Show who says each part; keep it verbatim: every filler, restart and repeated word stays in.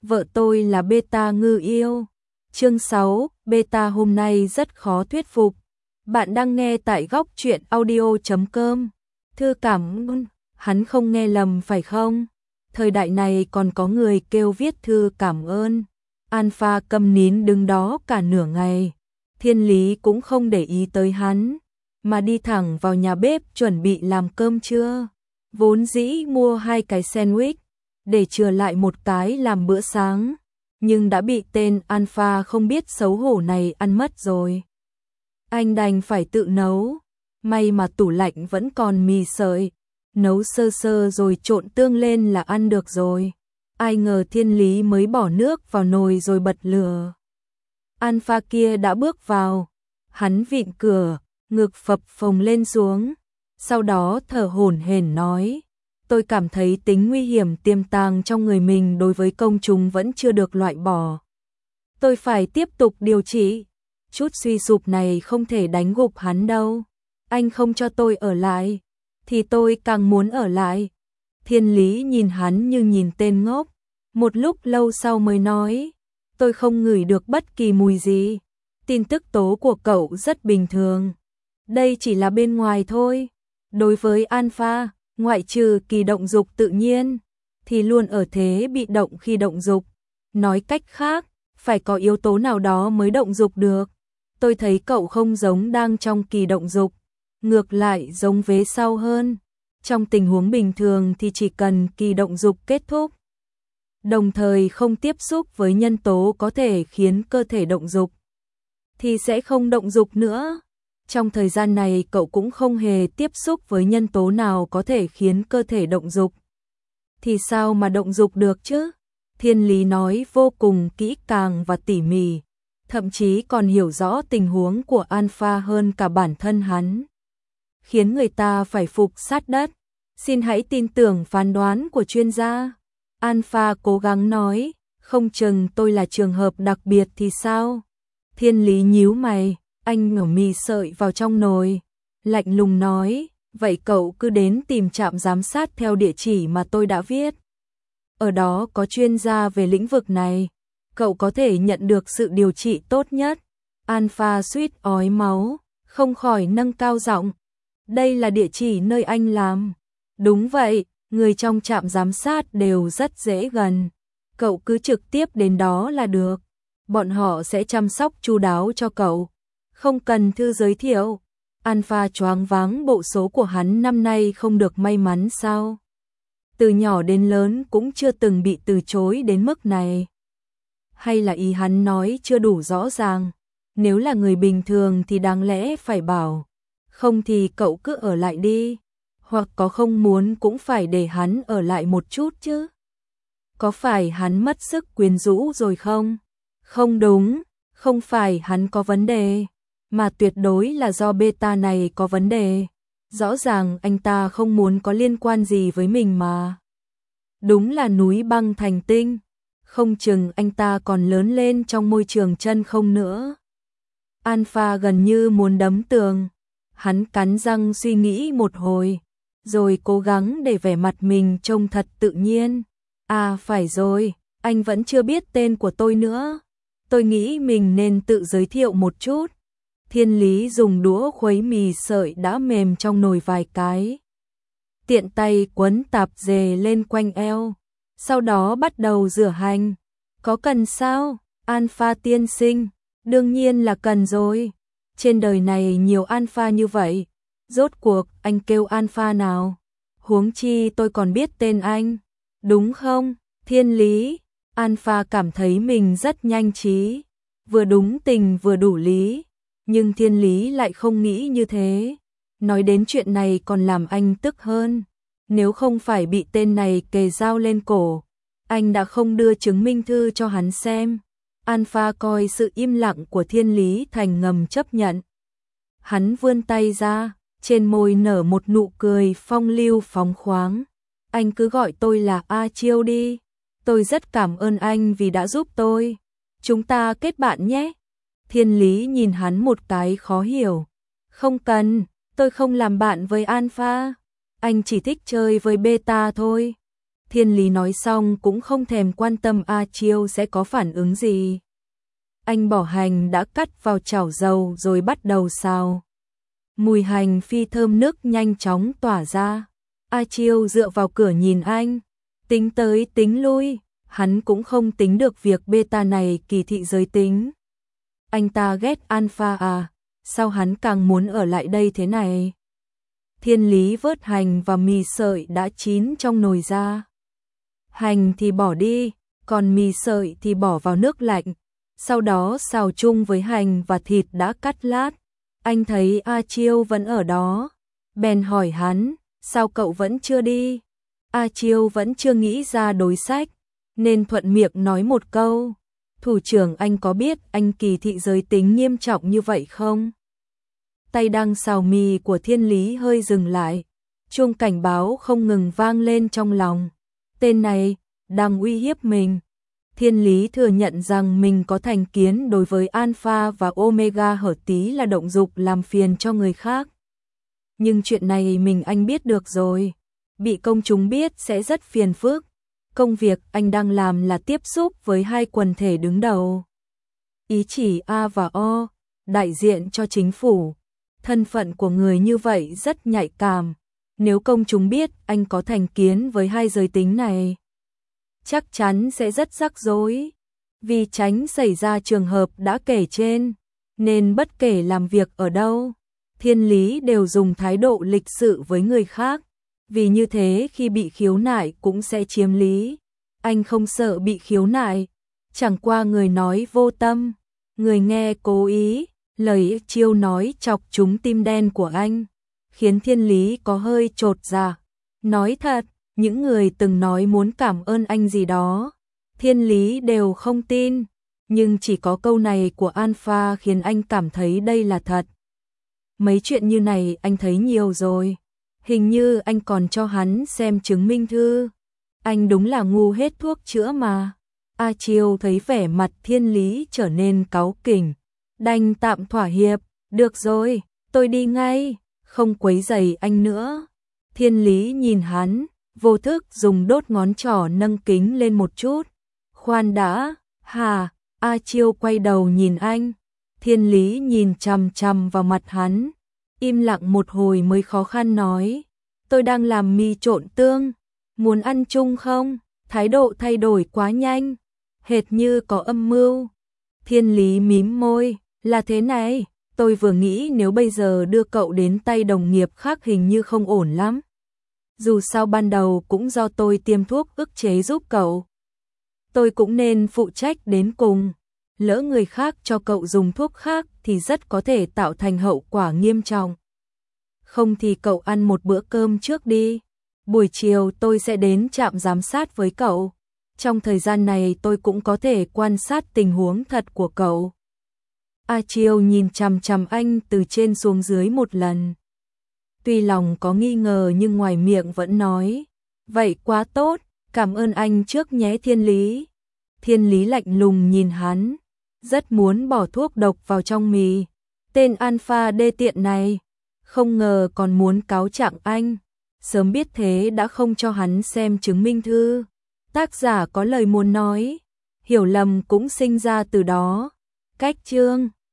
Speaker 1: vợ tôi là beta ngư yêu. Chương sáu, beta hôm nay rất khó thuyết phục. Bạn đang nghe tại góc truyện audio chấm com. Thư cảm ơn, hắn không nghe lầm phải không? Thời đại này còn có người kêu viết thư cảm ơn. Alpha câm nín đứng đó cả nửa ngày. Thiên Lý cũng không để ý tới hắn, mà đi thẳng vào nhà bếp chuẩn bị làm cơm trưa. Vốn dĩ mua hai cái sandwich, để chừa lại một cái làm bữa sáng, nhưng đã bị tên Alpha không biết xấu hổ này ăn mất rồi. Anh đành phải tự nấu, may mà tủ lạnh vẫn còn mì sợi, nấu sơ sơ rồi trộn tương lên là ăn được rồi. Ai ngờ Thiên Lý mới bỏ nước vào nồi rồi bật lửa. Alpha kia đã bước vào, hắn vịn cửa, ngực phập phồng lên xuống, sau đó thở hổn hển nói: tôi cảm thấy tính nguy hiểm tiềm tàng trong người mình đối với công chúng vẫn chưa được loại bỏ. Tôi phải tiếp tục điều trị, chút suy sụp này không thể đánh gục hắn đâu. Anh không cho tôi ở lại, thì tôi càng muốn ở lại. Thiên Lý nhìn hắn như nhìn tên ngốc, một lúc lâu sau mới nói: tôi không ngửi được bất kỳ mùi gì. Tin tức tố của cậu rất bình thường. Đây chỉ là bên ngoài thôi. Đối với Alpha, ngoại trừ kỳ động dục tự nhiên, thì luôn ở thế bị động khi động dục. Nói cách khác, phải có yếu tố nào đó mới động dục được. Tôi thấy cậu không giống đang trong kỳ động dục, ngược lại giống vế sau hơn. Trong tình huống bình thường thì chỉ cần kỳ động dục kết thúc, đồng thời không tiếp xúc với nhân tố có thể khiến cơ thể động dục, thì sẽ không động dục nữa. Trong thời gian này cậu cũng không hề tiếp xúc với nhân tố nào có thể khiến cơ thể động dục. Thì sao mà động dục được chứ? Thiên Lý nói vô cùng kỹ càng và tỉ mỉ, thậm chí còn hiểu rõ tình huống của Alpha hơn cả bản thân hắn, khiến người ta phải phục sát đất. Xin hãy tin tưởng phán đoán của chuyên gia. Alpha cố gắng nói, không chừng tôi là trường hợp đặc biệt thì sao? Thiên Lý nhíu mày, anh ngổ mì sợi vào trong nồi, lạnh lùng nói: vậy cậu cứ đến tìm trạm giám sát theo địa chỉ mà tôi đã viết. Ở đó có chuyên gia về lĩnh vực này, cậu có thể nhận được sự điều trị tốt nhất. Alpha suýt ói máu, không khỏi nâng cao giọng: đây là địa chỉ nơi anh làm. Đúng vậy, người trong trạm giám sát đều rất dễ gần. Cậu cứ trực tiếp đến đó là được. Bọn họ sẽ chăm sóc chu đáo cho cậu. Không cần thư giới thiệu. Alpha choáng váng, bộ số của hắn năm nay không được may mắn sao? Từ nhỏ đến lớn cũng chưa từng bị từ chối đến mức này. Hay là ý hắn nói chưa đủ rõ ràng? Nếu là người bình thường thì đáng lẽ phải bảo, không thì cậu cứ ở lại đi. Hoặc có không muốn cũng phải để hắn ở lại một chút chứ. Có phải hắn mất sức quyến rũ rồi không? Không đúng, không phải hắn có vấn đề, mà tuyệt đối là do beta này có vấn đề. Rõ ràng anh ta không muốn có liên quan gì với mình mà. Đúng là núi băng thành tinh, không chừng anh ta còn lớn lên trong môi trường chân không nữa. Alpha gần như muốn đấm tường, hắn cắn răng suy nghĩ một hồi, rồi cố gắng để vẻ mặt mình trông thật tự nhiên. À phải rồi, anh vẫn chưa biết tên của tôi nữa. Tôi nghĩ mình nên tự giới thiệu một chút. Thiên Lý dùng đũa khuấy mì sợi đã mềm trong nồi vài cái, tiện tay quấn tạp dề lên quanh eo, sau đó bắt đầu rửa hành. Có cần sao, Alpha tiên sinh? Đương nhiên là cần rồi. Trên đời này nhiều Alpha như vậy, rốt cuộc anh kêu Alpha nào? Huống chi tôi còn biết tên anh, đúng không, Thiên Lý? Alpha cảm thấy mình rất nhanh trí, vừa đúng tình vừa đủ lý, nhưng Thiên Lý lại không nghĩ như thế. Nói đến chuyện này còn làm anh tức hơn. Nếu không phải bị tên này kề dao lên cổ, anh đã không đưa chứng minh thư cho hắn xem. Alpha coi sự im lặng của Thiên Lý thành ngầm chấp nhận. Hắn vươn tay ra, trên môi nở một nụ cười phong lưu phóng khoáng. Anh cứ gọi tôi là A Chiêu đi. Tôi rất cảm ơn anh vì đã giúp tôi. Chúng ta kết bạn nhé. Thiên Lý nhìn hắn một cái khó hiểu. Không cần, tôi không làm bạn với Alpha. Anh chỉ thích chơi với beta thôi. Thiên Lý nói xong cũng không thèm quan tâm A Chiêu sẽ có phản ứng gì. Anh bỏ hành đã cắt vào chảo dầu rồi bắt đầu xào. Mùi hành phi thơm nước nhanh chóng tỏa ra. A Chiêu dựa vào cửa nhìn anh, tính tới tính lui, hắn cũng không tính được việc beta này kỳ thị giới tính. Anh ta ghét alpha à, sao hắn càng muốn ở lại đây thế này? Thiên Lý vớt hành và mì sợi đã chín trong nồi ra. Hành thì bỏ đi, còn mì sợi thì bỏ vào nước lạnh, sau đó xào chung với hành và thịt đã cắt lát. Anh thấy A Chiêu vẫn ở đó, bèn hỏi hắn, sao cậu vẫn chưa đi? A Chiêu vẫn chưa nghĩ ra đối sách, nên thuận miệng nói một câu, thủ trưởng anh có biết anh kỳ thị giới tính nghiêm trọng như vậy không? Tay đang xào mì của Thiên Lý hơi dừng lại, chuông cảnh báo không ngừng vang lên trong lòng. Tên này đang uy hiếp mình. Thiên Lý thừa nhận rằng mình có thành kiến đối với alpha và omega hở tí là động dục làm phiền cho người khác. Nhưng chuyện này mình anh biết được rồi, bị công chúng biết sẽ rất phiền phức. Công việc anh đang làm là tiếp xúc với hai quần thể đứng đầu. Ý chỉ A và O, đại diện cho chính phủ. Thân phận của người như vậy rất nhạy cảm. Nếu công chúng biết anh có thành kiến với hai giới tính này, chắc chắn sẽ rất rắc rối. Vì tránh xảy ra trường hợp đã kể trên, nên bất kể làm việc ở đâu, Thiên Lý đều dùng thái độ lịch sự với người khác. Vì như thế khi bị khiếu nại cũng sẽ chiếm lý. Anh không sợ bị khiếu nại, chẳng qua người nói vô tâm, người nghe cố ý. Lời Chiêu nói chọc trúng tim đen của anh, khiến Thiên Lý có hơi chột dạ. Nói thật, những người từng nói muốn cảm ơn anh gì đó, Thiên Lý đều không tin, nhưng chỉ có câu này của Alpha khiến anh cảm thấy đây là thật. Mấy chuyện như này anh thấy nhiều rồi, hình như anh còn cho hắn xem chứng minh thư. Anh đúng là ngu hết thuốc chữa mà. A Chiêu thấy vẻ mặt Thiên Lý trở nên cáu kỉnh, đành tạm thỏa hiệp, được rồi, tôi đi ngay, không quấy rầy anh nữa. Thiên Lý nhìn hắn, vô thức dùng đốt ngón trỏ nâng kính lên một chút. Khoan đã, hà, A Chiêu quay đầu nhìn anh. Thiên Lý nhìn chằm chằm vào mặt hắn, im lặng một hồi mới khó khăn nói, tôi đang làm mì trộn tương, muốn ăn chung không? Thái độ thay đổi quá nhanh, hệt như có âm mưu. Thiên Lý mím môi, là thế này, tôi vừa nghĩ nếu bây giờ đưa cậu đến tay đồng nghiệp khác hình như không ổn lắm. Dù sao ban đầu cũng do tôi tiêm thuốc ức chế giúp cậu. Tôi cũng nên phụ trách đến cùng. Lỡ người khác cho cậu dùng thuốc khác thì rất có thể tạo thành hậu quả nghiêm trọng. Không thì cậu ăn một bữa cơm trước đi. Buổi chiều tôi sẽ đến trạm giám sát với cậu. Trong thời gian này tôi cũng có thể quan sát tình huống thật của cậu. A Chiêu nhìn chằm chằm anh từ trên xuống dưới một lần. Tuy lòng có nghi ngờ nhưng ngoài miệng vẫn nói, vậy quá tốt, cảm ơn anh trước nhé Thiên Lý. Thiên Lý lạnh lùng nhìn hắn, rất muốn bỏ thuốc độc vào trong mì. Tên Alpha đê tiện này, không ngờ còn muốn cáo trạng anh. Sớm biết thế đã không cho hắn xem chứng minh thư. Tác giả có lời muốn nói, hiểu lầm cũng sinh ra từ đó. Cách chương